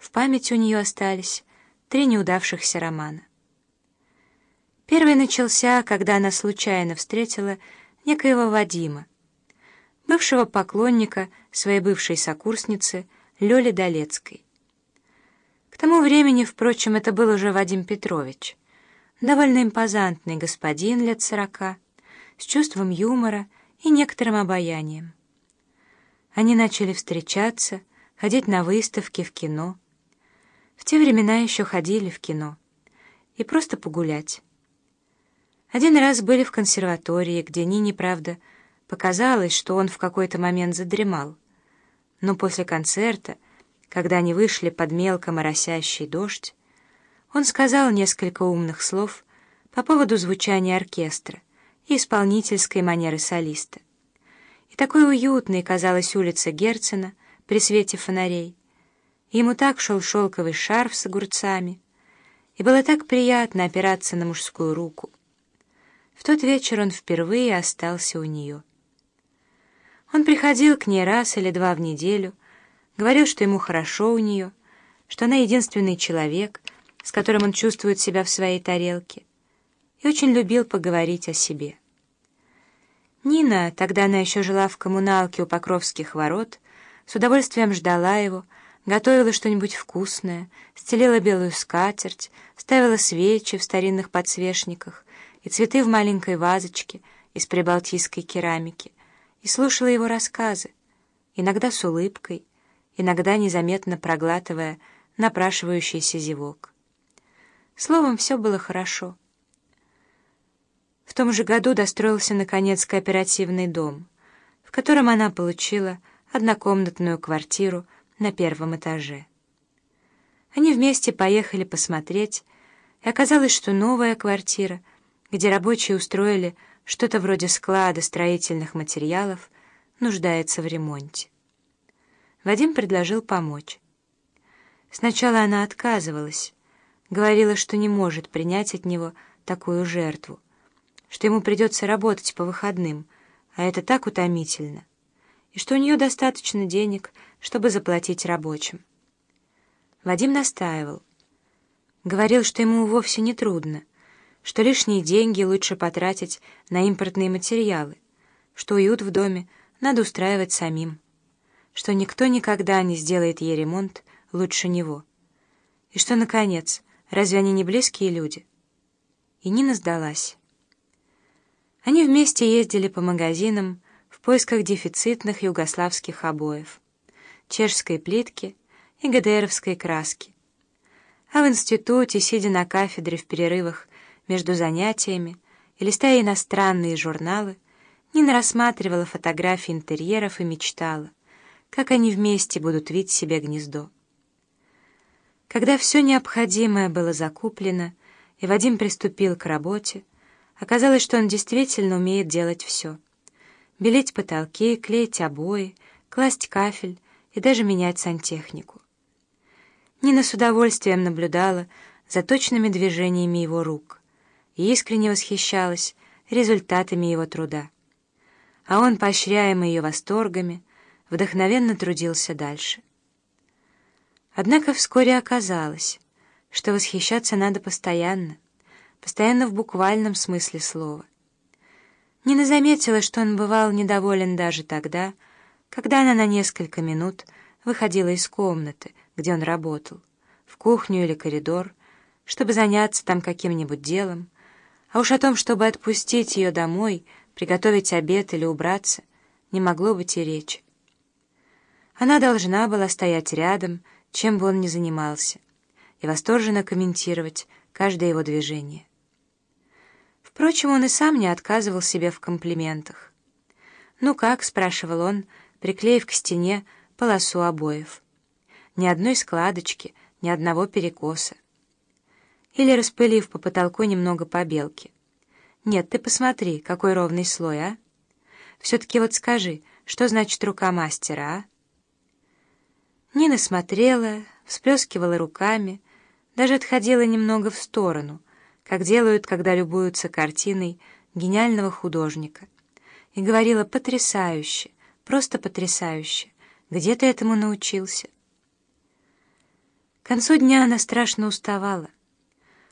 В памяти у нее остались 3 неудавшихся романа. Первый начался, когда она случайно встретила некоего Вадима, бывшего поклонника своей бывшей сокурсницы Лёли Долецкой. К тому времени, впрочем, это был уже Вадим Петрович, довольно импозантный господин лет 40, с чувством юмора и некоторым обаянием. Они начали встречаться, ходить на выставки, в кино. В те времена еще ходили в кино. И просто погулять. Один раз были в консерватории, где Нине, правда, показалось, что он в какой-то момент задремал. Но после концерта, когда они вышли под мелко моросящий дождь, он сказал несколько умных слов по поводу звучания оркестра и исполнительской манеры солиста. И такой уютной казалась улица Герцена при свете фонарей. Ему так шел шелковый шарф с огурцами, и было так приятно опираться на мужскую руку. В тот вечер он впервые остался у нее. Он приходил к ней раз или 2 в неделю, говорил, что ему хорошо у нее, что она единственный человек, с которым он чувствует себя в своей тарелке, и очень любил поговорить о себе. Нина, тогда она еще жила в коммуналке у Покровских ворот, с удовольствием ждала его, готовила что-нибудь вкусное, стелила белую скатерть, ставила свечи в старинных подсвечниках и цветы в маленькой вазочке из прибалтийской керамики, и слушала его рассказы, иногда с улыбкой, иногда незаметно проглатывая напрашивающийся зевок. Словом, все было хорошо. В том же году достроился, наконец, кооперативный дом, в котором она получила однокомнатную квартиру на 1-м этаже. Они вместе поехали посмотреть, и оказалось, что новая квартира, где рабочие устроили что-то вроде склада строительных материалов, нуждается в ремонте. Вадим предложил помочь. Сначала она отказывалась, говорила, что не может принять от него такую жертву, что ему придется работать по выходным, а это так утомительно, и что у нее достаточно денег, чтобы заплатить рабочим. Вадим настаивал. Говорил, что ему вовсе не трудно, что лишние деньги лучше потратить на импортные материалы, что уют в доме надо устраивать самим, что никто никогда не сделает ей ремонт лучше него, и что, наконец, разве они не близкие люди? И Нина сдалась. Они вместе ездили по магазинам в поисках дефицитных югославских обоев, чешской плитки и ГДРовской краски. А в институте, сидя на кафедре в перерывах между занятиями и листая иностранные журналы, Нина рассматривала фотографии интерьеров и мечтала, как они вместе будут вить себе гнездо. Когда все необходимое было закуплено, и Вадим приступил к работе, оказалось, что он действительно умеет делать все: белить потолки, клеить обои, класть кафель и даже менять сантехнику. Нина с удовольствием наблюдала за точными движениями его рук и искренне восхищалась результатами его труда. А он, поощряемый ее восторгами, вдохновенно трудился дальше. Однако вскоре оказалось, что восхищаться надо постоянно, постоянно в буквальном смысле слова. Нина заметила, что он бывал недоволен даже тогда, когда она на несколько минут выходила из комнаты, где он работал, в кухню или коридор, чтобы заняться там каким-нибудь делом, а уж о том, чтобы отпустить ее домой, приготовить обед или убраться, не могло быть и речи. Она должна была стоять рядом, чем бы он ни занимался, и восторженно комментировать каждое его движение. Впрочем, он и сам не отказывал себе в комплиментах. «Ну как?» — спрашивал он, приклеив к стене полосу обоев. Ни одной складочки, ни одного перекоса. Или распылив по потолку немного побелки. «Нет, ты посмотри, какой ровный слой, а? Все-таки вот скажи, что значит рука мастера, а?» Нина смотрела, всплескивала руками, даже отходила немного в сторону, как делают, когда любуются картиной гениального художника, и говорила: «Потрясающе, просто потрясающе! Где ты этому научился?» концу дня она страшно уставала.